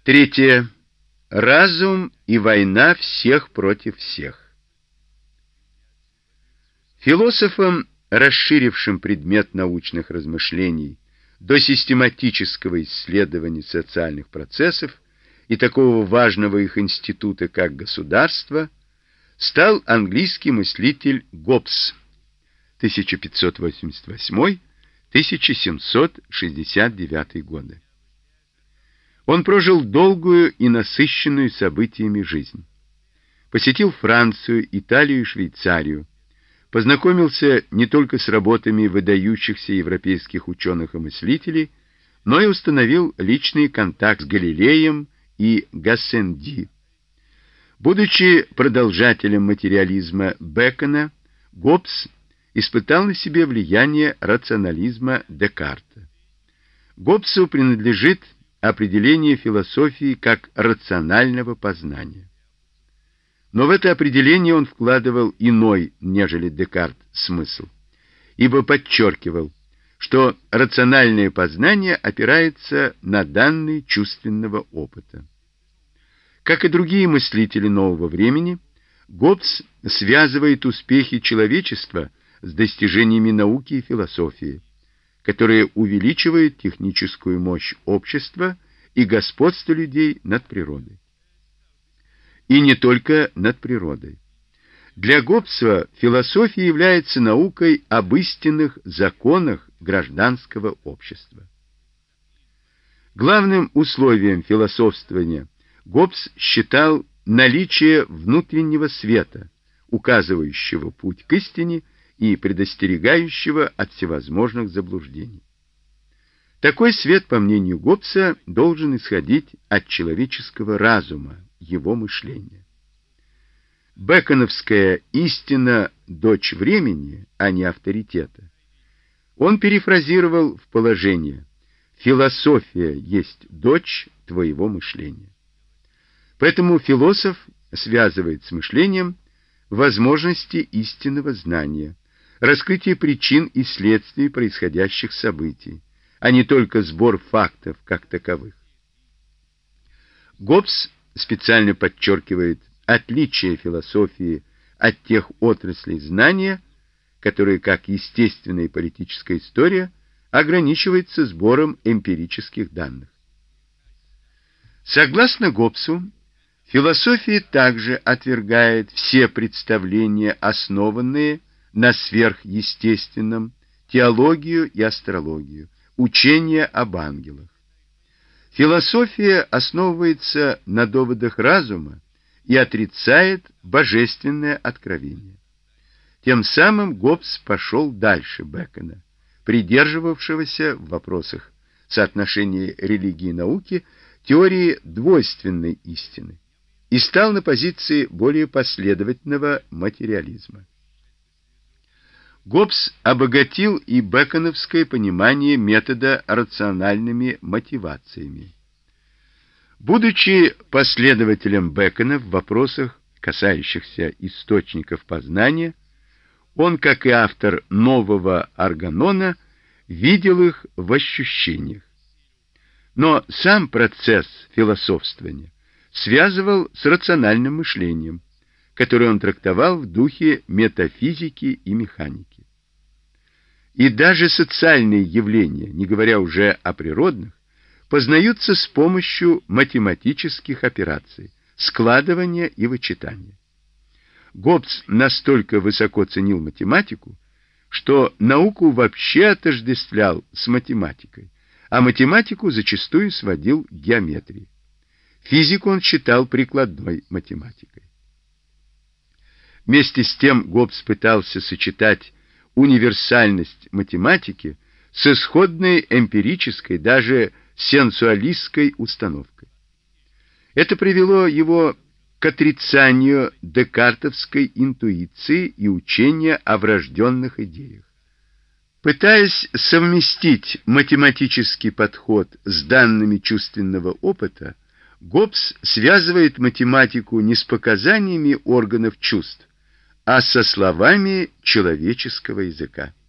Третье. Разум и война всех против всех. Философам, расширившим предмет научных размышлений до систематического исследования социальных процессов и такого важного их института, как государство, стал английский мыслитель Гоббс 1588-1769 годы. Он прожил долгую и насыщенную событиями жизнь. Посетил Францию, Италию и Швейцарию, познакомился не только с работами выдающихся европейских ученых и мыслителей, но и установил личный контакт с Галилеем и Гассенди. Будучи продолжателем материализма Бэкона, Гоббс испытал на себе влияние рационализма Декарта. Гоббсу принадлежит определение философии как рационального познания. Но в это определение он вкладывал иной, нежели Декарт, смысл, ибо подчеркивал, что рациональное познание опирается на данные чувственного опыта. Как и другие мыслители нового времени, Гоббс связывает успехи человечества с достижениями науки и философии, которые увеличивают техническую мощь общества и господство людей над природой. И не только над природой. Для Гоббса философия является наукой об истинных законах гражданского общества. Главным условием философствования Гоббс считал наличие внутреннего света, указывающего путь к истине и предостерегающего от всевозможных заблуждений. Такой свет, по мнению Гоббса, должен исходить от человеческого разума, его мышления. Бэконовская истина – дочь времени, а не авторитета, он перефразировал в положение «философия есть дочь твоего мышления». Поэтому философ связывает с мышлением возможности истинного знания, раскрытие причин и следствий происходящих событий, а не только сбор фактов как таковых. Гоббс специально подчеркивает отличие философии от тех отраслей знания, которые, как естественная и политическая история, ограничиваются сбором эмпирических данных. Согласно Гоббсу, философия также отвергает все представления, основанные на сверхъестественном, теологию и астрологию, учения об ангелах. Философия основывается на доводах разума и отрицает божественное откровение. Тем самым Гоббс пошел дальше Бэкона, придерживавшегося в вопросах соотношения религии и науки теории двойственной истины, и стал на позиции более последовательного материализма. Гоббс обогатил и бэконовское понимание метода рациональными мотивациями. Будучи последователем Бэкона в вопросах, касающихся источников познания, он, как и автор нового органона, видел их в ощущениях. Но сам процесс философствования связывал с рациональным мышлением, который он трактовал в духе метафизики и механики. И даже социальные явления, не говоря уже о природных, познаются с помощью математических операций, складывания и вычитания. Гоббс настолько высоко ценил математику, что науку вообще отождествлял с математикой, а математику зачастую сводил к геометрии. Физику он считал прикладной математикой. Вместе с тем Гоббс пытался сочетать универсальность математики с исходной эмпирической, даже сенсуалистской установкой. Это привело его к отрицанию декартовской интуиции и учения о врожденных идеях. Пытаясь совместить математический подход с данными чувственного опыта, Гоббс связывает математику не с показаниями органов чувств, а со словами человеческого языка.